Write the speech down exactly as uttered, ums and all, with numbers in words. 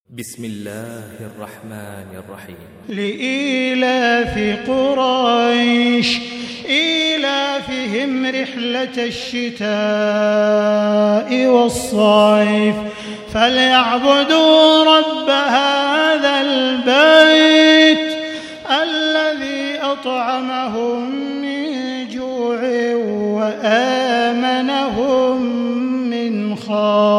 بسم الله الرحمن الرحيم. لإيلاف قريش إيلافهم رحلة الشتاء والصيف فليعبدوا رب هذا البيت الذي أطعمهم من جوع وآمنهم من خوف.